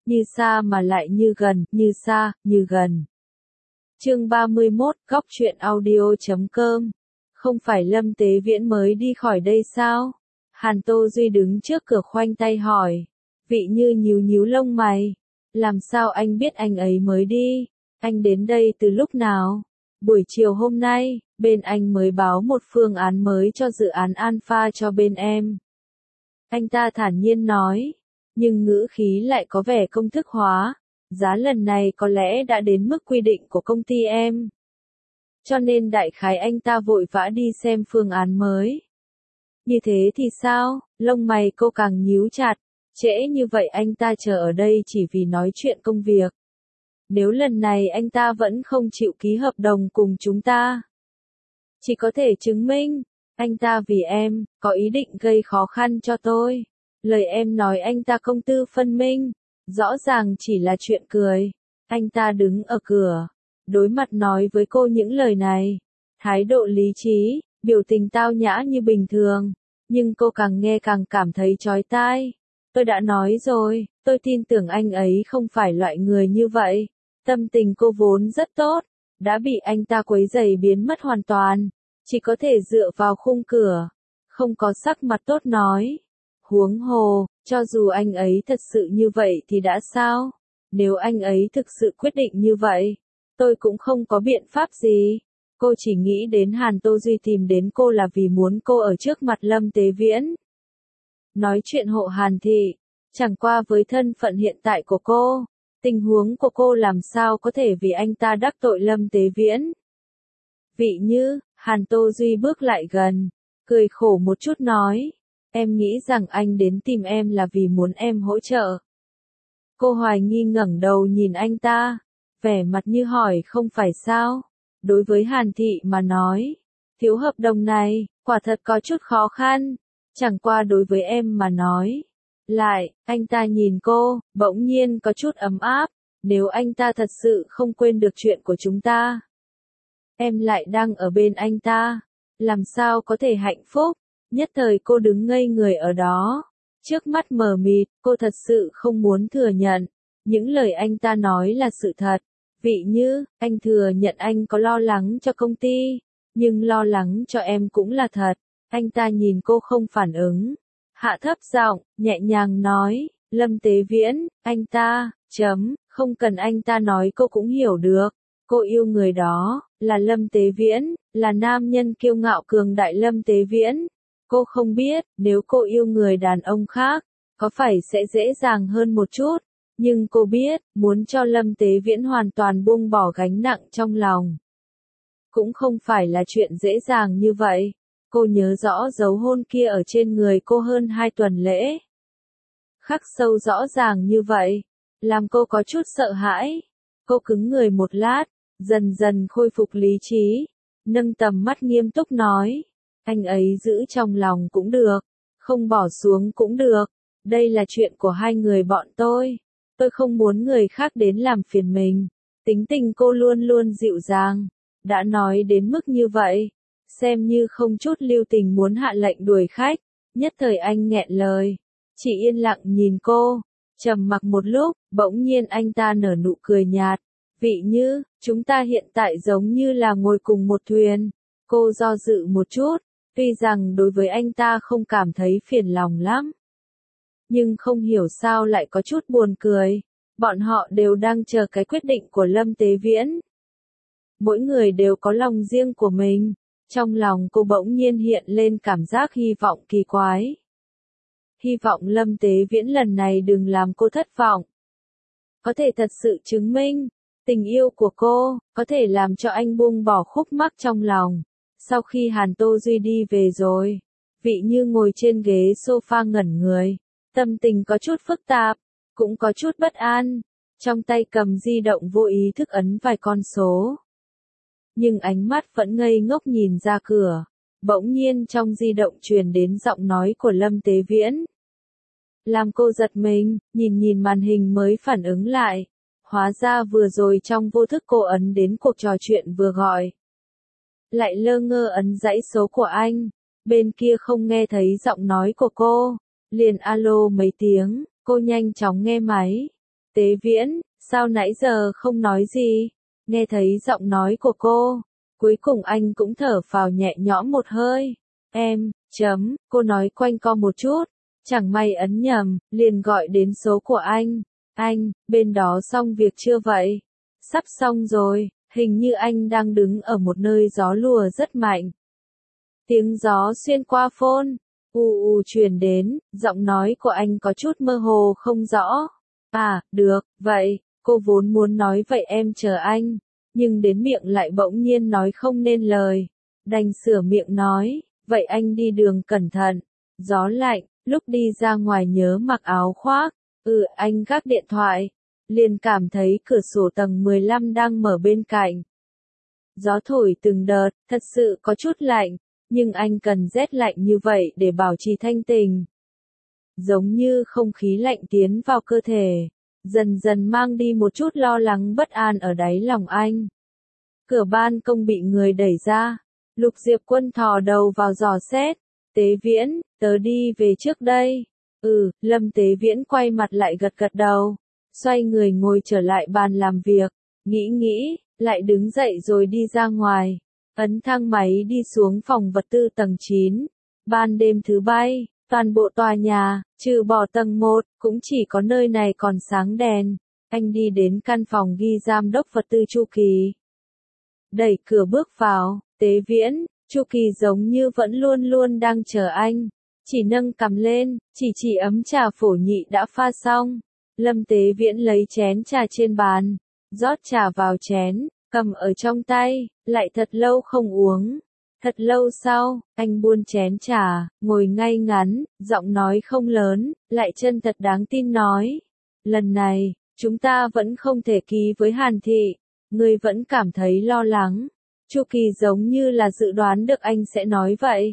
như xa mà lại như gần, như xa, như gần. Chương 31, Góc truyện audio.com. Không phải Lâm Tế Viễn mới đi khỏi đây sao? Hàn Tô Duy đứng trước cửa khoanh tay hỏi. Vị Như nhíu nhíu lông mày. Làm sao anh biết anh ấy mới đi? Anh đến đây từ lúc nào? Buổi chiều hôm nay, bên anh mới báo một phương án mới cho dự án Alpha cho bên em. Anh ta thản nhiên nói, nhưng ngữ khí lại có vẻ công thức hóa. Giá lần này có lẽ đã đến mức quy định của công ty em. Cho nên đại khái anh ta vội vã đi xem phương án mới. Như thế thì sao? Lông mày cô càng nhíu chặt. Trễ như vậy anh ta chờ ở đây chỉ vì nói chuyện công việc. Nếu lần này anh ta vẫn không chịu ký hợp đồng cùng chúng ta, chỉ có thể chứng minh, anh ta vì em, có ý định gây khó khăn cho tôi. Lời em nói anh ta công tư phân minh, rõ ràng chỉ là chuyện cười. Anh ta đứng ở cửa, đối mặt nói với cô những lời này. Thái độ lý trí, biểu tình tao nhã như bình thường, nhưng cô càng nghe càng cảm thấy chói tai. Tôi đã nói rồi, tôi tin tưởng anh ấy không phải loại người như vậy. Tâm tình cô vốn rất tốt, đã bị anh ta quấy rầy biến mất hoàn toàn, chỉ có thể dựa vào khung cửa, không có sắc mặt tốt nói. Huống hồ, cho dù anh ấy thật sự như vậy thì đã sao? Nếu anh ấy thực sự quyết định như vậy, tôi cũng không có biện pháp gì. Cô chỉ nghĩ đến Hàn Tô Duy tìm đến cô là vì muốn cô ở trước mặt Lâm Tế Viễn. Nói chuyện hộ Hàn thị, chẳng qua với thân phận hiện tại của cô, tình huống của cô làm sao có thể vì anh ta đắc tội Lâm Tế Viễn. Vị Như, Hàn Tô Duy bước lại gần, cười khổ một chút nói, em nghĩ rằng anh đến tìm em là vì muốn em hỗ trợ. Cô hoài nghi ngẩng đầu nhìn anh ta, vẻ mặt như hỏi không phải sao. Đối với Hàn thị mà nói, thiếu hợp đồng này, quả thật có chút khó khăn, chẳng qua đối với em mà nói. Lại, anh ta nhìn cô, bỗng nhiên có chút ấm áp, nếu anh ta thật sự không quên được chuyện của chúng ta. Em lại đang ở bên anh ta, làm sao có thể hạnh phúc, nhất thời cô đứng ngây người ở đó, trước mắt mờ mịt, cô thật sự không muốn thừa nhận, những lời anh ta nói là sự thật. Vị Như, anh thừa nhận anh có lo lắng cho công ty, nhưng lo lắng cho em cũng là thật. Anh ta nhìn cô không phản ứng, hạ thấp giọng, nhẹ nhàng nói, Lâm Tế Viễn, anh ta, không cần anh ta nói cô cũng hiểu được. Cô yêu người đó, là Lâm Tế Viễn, là nam nhân kiêu ngạo cường đại Lâm Tế Viễn. Cô không biết, nếu cô yêu người đàn ông khác, có phải sẽ dễ dàng hơn một chút. Nhưng cô biết, muốn cho Lâm Tế Viễn hoàn toàn buông bỏ gánh nặng trong lòng, cũng không phải là chuyện dễ dàng như vậy. Cô nhớ rõ dấu hôn kia ở trên người cô hơn 2 tuần lễ. Khắc sâu rõ ràng như vậy, làm cô có chút sợ hãi. Cô cứng người một lát, dần dần khôi phục lý trí, nâng tầm mắt nghiêm túc nói, anh ấy giữ trong lòng cũng được, không bỏ xuống cũng được. Đây là chuyện của hai người bọn tôi không muốn người khác đến làm phiền mình. Tính tình cô luôn luôn dịu dàng, đã nói đến mức như vậy, xem như không chút lưu tình muốn hạ lệnh đuổi khách. Nhất thời anh nghẹn lời, chỉ yên lặng nhìn cô, trầm mặc một lúc, bỗng nhiên anh ta nở nụ cười nhạt. Vị Như, chúng ta hiện tại giống như là ngồi cùng một thuyền. Cô do dự một chút, tuy rằng đối với anh ta không cảm thấy phiền lòng lắm, nhưng không hiểu sao lại có chút buồn cười. Bọn họ đều đang chờ cái quyết định của Lâm Tế Viễn. Mỗi người đều có lòng riêng của mình. Trong lòng cô bỗng nhiên hiện lên cảm giác hy vọng kỳ quái. Hy vọng Lâm Tế Viễn lần này đừng làm cô thất vọng. Có thể thật sự chứng minh, tình yêu của cô, có thể làm cho anh buông bỏ khúc mắc trong lòng. Sau khi Hàn Tô Duy đi về rồi, Vị Như ngồi trên ghế sofa ngẩn người. Tâm tình có chút phức tạp, cũng có chút bất an, trong tay cầm di động vô ý thức ấn vài con số. Nhưng ánh mắt vẫn ngây ngốc nhìn ra cửa, bỗng nhiên trong di động truyền đến giọng nói của Lâm Tế Viễn. Làm cô giật mình, nhìn màn hình mới phản ứng lại, hóa ra vừa rồi trong vô thức cô ấn đến cuộc trò chuyện vừa gọi. Lại lơ ngơ ấn dãy số của anh, bên kia không nghe thấy giọng nói của cô. Liền alo mấy tiếng, cô nhanh chóng nghe máy. Tế Viễn, sao nãy giờ không nói gì? Nghe thấy giọng nói của cô, cuối cùng anh cũng thở phào nhẹ nhõm một hơi. Cô nói quanh co một chút, chẳng may ấn nhầm, liền gọi đến số của anh. Anh, bên đó xong việc chưa vậy? Sắp xong rồi, hình như anh đang đứng ở một nơi gió lùa rất mạnh. Tiếng gió xuyên qua phone, truyền đến, giọng nói của anh có chút mơ hồ không rõ. À, được, vậy, cô vốn muốn nói vậy em chờ anh, nhưng đến miệng lại bỗng nhiên nói không nên lời. Đành sửa miệng nói, vậy anh đi đường cẩn thận, gió lạnh, lúc đi ra ngoài nhớ mặc áo khoác. Anh gác điện thoại, liền cảm thấy cửa sổ tầng 15 đang mở bên cạnh. Gió thổi từng đợt, thật sự có chút lạnh, nhưng anh cần rét lạnh như vậy để bảo trì thanh tình. Giống như không khí lạnh tiến vào cơ thể, dần dần mang đi một chút lo lắng bất an ở đáy lòng anh. Cửa ban công bị người đẩy ra, Lục Diệp Quân thò đầu vào dò xét. Tế Viễn, tớ đi về trước đây. Lâm Tế Viễn quay mặt lại gật gật đầu, xoay người ngồi trở lại bàn làm việc, nghĩ, lại đứng dậy rồi đi ra ngoài, ấn thang máy đi xuống phòng vật tư tầng 9. Ban đêm thứ Bảy, toàn bộ tòa nhà, trừ bỏ tầng 1, cũng chỉ có nơi này còn sáng đèn. Anh đi đến căn phòng ghi giám đốc vật tư Chu Kỳ. Đẩy cửa bước vào, Tế Viễn, Chu Kỳ giống như vẫn luôn luôn đang chờ anh. Chỉ nâng cằm lên, chỉ ấm trà phổ nhị đã pha xong. Lâm Tế Viễn lấy chén trà trên bàn, rót trà vào chén, cầm ở trong tay, lại thật lâu không uống. Thật lâu sau, anh buông chén trà, ngồi ngay ngắn, giọng nói không lớn, lại chân thật đáng tin nói. Lần này, chúng ta vẫn không thể ký với Hàn Thị, ngươi vẫn cảm thấy lo lắng. Chu Kỳ giống như là dự đoán được anh sẽ nói vậy.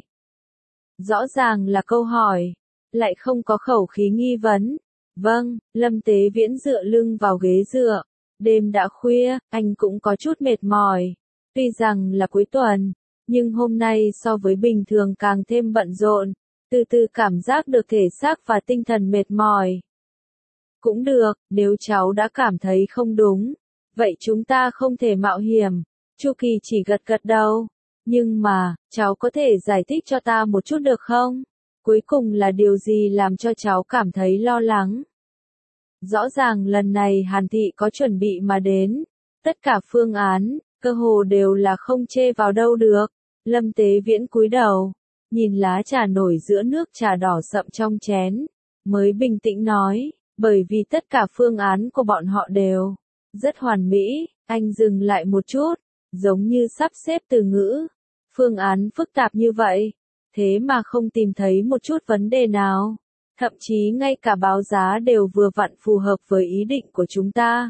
Rõ ràng là câu hỏi, lại không có khẩu khí nghi vấn. Vâng, Lâm Tế Viễn dựa lưng vào ghế dựa. Đêm đã khuya, anh cũng có chút mệt mỏi. Tuy rằng là cuối tuần, nhưng hôm nay so với bình thường càng thêm bận rộn. Từ từ cảm giác được thể xác và tinh thần mệt mỏi. Cũng được, nếu cháu đã cảm thấy không đúng, vậy chúng ta không thể mạo hiểm. Chu Kỳ chỉ gật gật đầu. Nhưng mà, cháu có thể giải thích cho ta một chút được không? Cuối cùng là điều gì làm cho cháu cảm thấy lo lắng? Rõ ràng lần này Hàn Thị có chuẩn bị mà đến. Tất cả phương án, cơ hồ đều là không chê vào đâu được. Lâm Tế Viễn cúi đầu, nhìn lá trà nổi giữa nước trà đỏ sậm trong chén, mới bình tĩnh nói, bởi vì tất cả phương án của bọn họ đều rất hoàn mỹ. Anh dừng lại một chút, giống như sắp xếp từ ngữ. Phương án phức tạp như vậy, thế mà không tìm thấy một chút vấn đề nào. Thậm chí ngay cả báo giá đều vừa vặn phù hợp với ý định của chúng ta.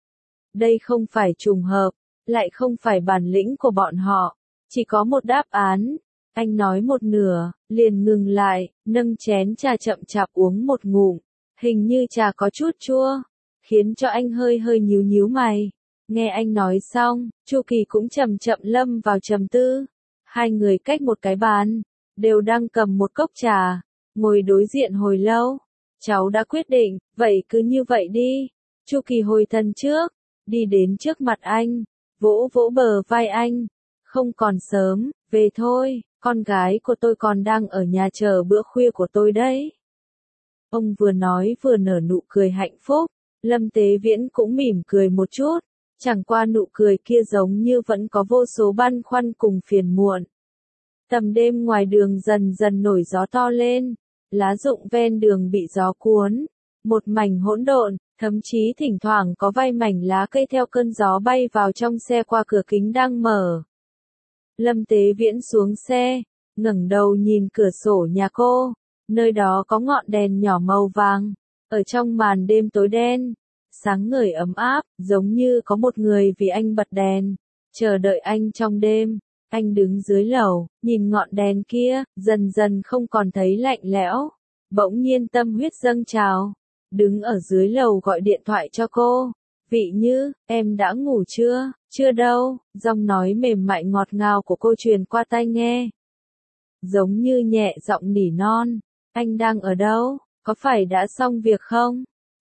Đây không phải trùng hợp, lại không phải bản lĩnh của bọn họ, chỉ có một đáp án. Anh nói một nửa, liền ngừng lại, nâng chén trà chậm chạp uống một ngụm, hình như trà có chút chua, khiến cho anh hơi nhíu mày. Nghe anh nói xong, Chu Kỳ cũng chậm chậm lâm vào trầm tư. Hai người cách một cái bàn, đều đang cầm một cốc trà, ngồi đối diện hồi lâu. Cháu đã quyết định, vậy cứ như vậy đi. Chu Kỳ hồi thân trước, đi đến trước mặt anh, vỗ vỗ bờ vai anh. Không còn sớm, về thôi, con gái của tôi còn đang ở nhà chờ bữa khuya của tôi đấy. Ông vừa nói vừa nở nụ cười hạnh phúc. Lâm Tế Viễn cũng mỉm cười một chút, chẳng qua nụ cười kia giống như vẫn có vô số băn khoăn cùng phiền muộn. Tầm đêm ngoài đường dần dần nổi gió to lên, lá rụng ven đường bị gió cuốn, một mảnh hỗn độn, thậm chí thỉnh thoảng có vài mảnh lá cây theo cơn gió bay vào trong xe qua cửa kính đang mở. Lâm Tế Viễn xuống xe, ngẩng đầu nhìn cửa sổ nhà cô, nơi đó có ngọn đèn nhỏ màu vàng, ở trong màn đêm tối đen, sáng ngời ấm áp, giống như có một người vì anh bật đèn, chờ đợi anh trong đêm. Anh đứng dưới lầu, nhìn ngọn đèn kia, dần dần không còn thấy lạnh lẽo. Bỗng nhiên tâm huyết dâng trào, đứng ở dưới lầu gọi điện thoại cho cô. Vị Như, em đã ngủ chưa? Chưa đâu, giọng nói mềm mại ngọt ngào của cô truyền qua tai nghe. Giống như nhẹ giọng nỉ non, anh đang ở đâu? Có phải đã xong việc không?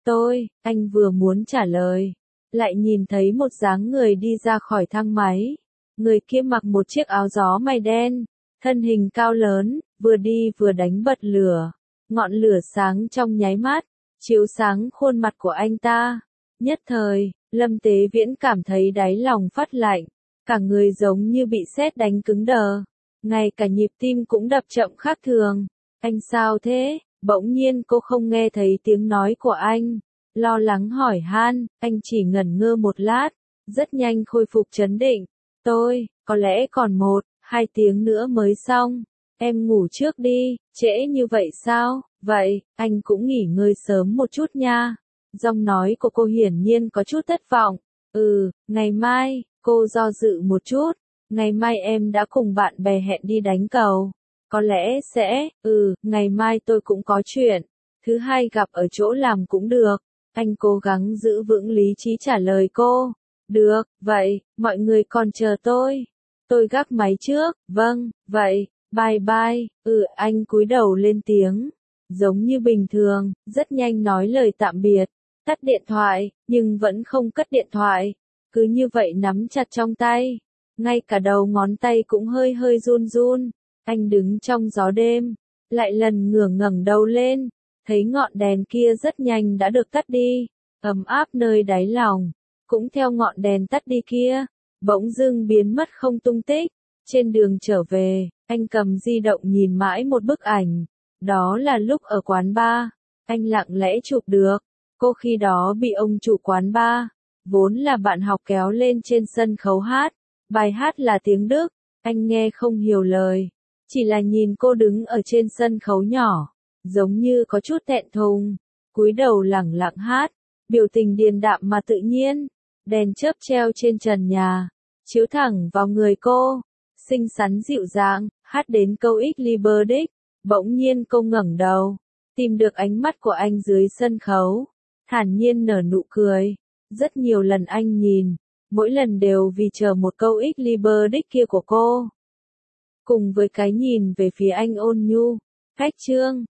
anh vừa muốn trả lời, lại nhìn thấy một dáng người đi ra khỏi thang máy. Người kia mặc một chiếc áo gió mây đen, thân hình cao lớn, vừa đi vừa đánh bật lửa. Ngọn lửa sáng trong nháy mắt, chiếu sáng khuôn mặt của anh ta. Nhất thời, Lâm Tế Viễn cảm thấy đáy lòng phát lạnh, cả người giống như bị sét đánh cứng đờ. Ngay cả nhịp tim cũng đập chậm khác thường. Anh sao thế? Bỗng nhiên cô không nghe thấy tiếng nói của anh. Lo lắng hỏi han, anh chỉ ngẩn ngơ một lát, rất nhanh khôi phục trấn định. Có lẽ còn 1-2 tiếng nữa mới xong. Em ngủ trước đi, trễ như vậy sao? Vậy, anh cũng nghỉ ngơi sớm một chút nha. Giọng nói của cô hiển nhiên có chút thất vọng. Ngày mai, cô do dự một chút. Ngày mai em đã cùng bạn bè hẹn đi đánh cầu. Có lẽ sẽ, ngày mai tôi cũng có chuyện. Thứ hai gặp ở chỗ làm cũng được. Anh cố gắng giữ vững lý trí trả lời cô. Được, vậy, mọi người còn chờ tôi. Tôi gác máy trước, vâng, vậy, bye bye. Anh cúi đầu lên tiếng. Giống như bình thường, rất nhanh nói lời tạm biệt. Tắt điện thoại, nhưng vẫn không cất điện thoại. Cứ như vậy nắm chặt trong tay. Ngay cả đầu ngón tay cũng hơi hơi run run. Anh đứng trong gió đêm, lại lần ngẩng đầu lên, thấy ngọn đèn kia rất nhanh đã được tắt đi, ấm áp nơi đáy lòng, cũng theo ngọn đèn tắt đi kia, bỗng dưng biến mất không tung tích. Trên đường trở về, anh cầm di động nhìn mãi một bức ảnh, đó là lúc ở quán bar, anh lặng lẽ chụp được, cô khi đó bị ông chủ quán bar, vốn là bạn học kéo lên trên sân khấu hát, bài hát là tiếng Đức, anh nghe không hiểu lời. Chỉ là nhìn cô đứng ở trên sân khấu nhỏ, giống như có chút thẹn thùng, cúi đầu lẳng lặng hát, biểu tình điềm đạm mà tự nhiên, đèn chớp treo trên trần nhà, chiếu thẳng vào người cô, xinh xắn dịu dàng, hát đến câu Ich liebe dich, bỗng nhiên cô ngẩng đầu, tìm được ánh mắt của anh dưới sân khấu, thản nhiên nở nụ cười, rất nhiều lần anh nhìn, mỗi lần đều vì chờ một câu Ich liebe dich kia của cô. Cùng với cái nhìn về phía anh ôn nhu, cách chương.